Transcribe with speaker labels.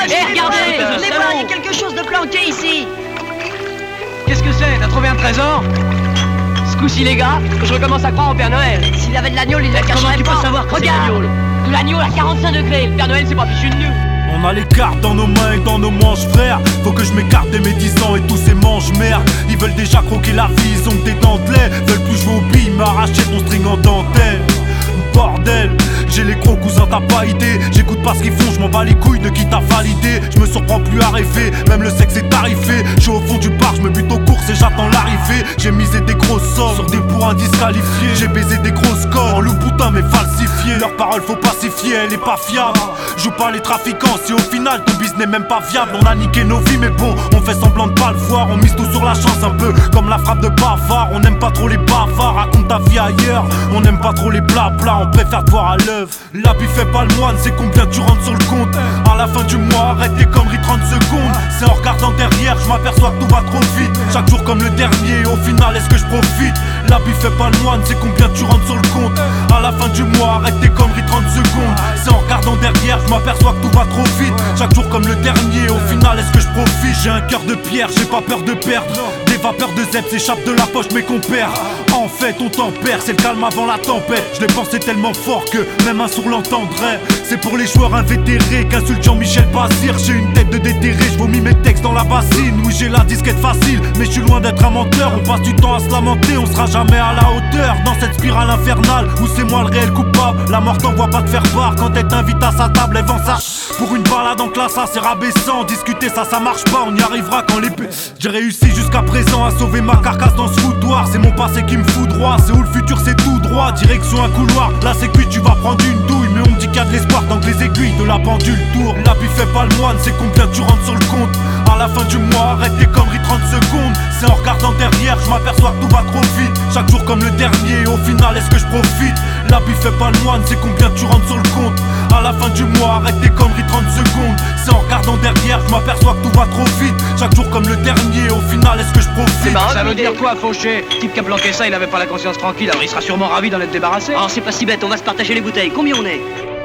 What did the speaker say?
Speaker 1: regardez, les voilà, il y a quelque chose de planqué ici.
Speaker 2: Qu'est-ce que c'est? T'as trouvé un trésor? Ce coup-ci, les gars, je recommence à croire au Père Noël.
Speaker 1: S'il avait de l'agneau, il la
Speaker 2: Comment
Speaker 1: cacherait
Speaker 2: tu
Speaker 1: pas.
Speaker 2: peux savoir que c'est
Speaker 1: Regarde.
Speaker 2: l'agneau? De l'agneau à 45 degrés. Le Père Noël, c'est pas fichu de nous.
Speaker 3: On a les cartes dans nos mains et dans nos manches, frère. Faut que je m'écarte des médisants et tous ces manches merde. Ils veulent déjà croquer la vie, ils ont que des dentelets. Veulent plus jouer au billes, m'arracher ton string en dentelle. Bordel, j'ai les gros cousins, t'as pas idée. J'écoute pas ce qu'ils font, je m'en bats les couilles de qui t'a validé. Je me surprends plus à rêver, même le sexe est tarifé. Je suis au fond du parc, je me bute aux courses et j'attends l'arrivée. J'ai misé des grosses sommes sur des pour indisqualifiés. J'ai baisé des grosses corps, en loup putain mais falsifié. Leur parole faut pacifier, elle est pas fiable. Joue pas les trafiquants, si au final ton business n'est même pas viable. On a niqué nos vies mais bon, on fait semblant de pas le voir. On mise tout sur la chance un peu, comme la frappe de bavard. On aime pas trop les bavards, raconte ta vie ailleurs. On aime pas trop les blabla, on préfère te voir à l'œuvre. La vie fait pas le moine, c'est combien tu rentres sur le compte. À la fin du mois, arrête tes conneries 30 secondes. C'est en regardant derrière, je m'aperçois que tout va trop vite. Chaque jour comme le dernier, au final est-ce que je profite? La vie fait pas le moine, c'est combien tu rentres sur le compte. À la fin du mois, arrête tes conneries 30 secondes. C'est en regardant derrière, je m'aperçois que tout va trop vite. Chaque jour comme le dernier, au final est-ce que je profite? J'ai un cœur de pierre, j'ai pas peur de perdre. Des vapeurs de zèbre s'échappent de la poche mes compères. En fait on tempère, c'est le calme avant la tempête. Je l'ai pensé tellement fort que même un sourd l'entendrait. C'est pour les joueurs invétérés qu'insulte Jean-Michel Bazir. J'ai une tête de déterré, je vomis mes textes dans la bassine. Oui j'ai la disquette facile, mais je suis loin d'être un menteur. On passe du temps à se lamenter, on sera jamais à la hauteur. Dans cette spirale infernale où c'est moi le réel coupable. La mort t'envoie pas te faire part quand elle t'invite à sa table. Elle vend ça pour une balade en classe, ça c'est rabaissant. Discuter ça marche pas, on y arrivera quand l'épée. J'ai réussi jusqu'à présent à sauver ma carcasse dans ce foutoir. C'est mon passé qui me fout droit, c'est où le futur c'est tout droit. Direction un couloir, là c'est cuit, tu vas prendre une douille. Mais on me dit qu'il y a de l'espoir tant que les aiguilles de la pendule tournent. La vie fait pas le moine, c'est combien tu rentres sur le compte. À la fin du mois, arrête tes conneries 30 secondes. C'est en regardant derrière, je m'aperçois que tout va trop vite. Chaque jour comme le dernier, au final est-ce que je profite? La vie fait pas le moine, c'est combien tu rentres sur le compte. À la fin du mois, arrête tes conneries 30 secondes. C'est en regardant derrière, je m'aperçois que tout va trop vite. Chaque jour comme le dernier, au final est-ce que je profite?
Speaker 2: Ça veut dire quoi, Fauché? Type qui a planqué ça, il avait pas la conscience tranquille, alors il sera sûrement ravi d'en être débarrassé.
Speaker 1: Oh, c'est pas si bête, on va se partager les bouteilles. Combien on est?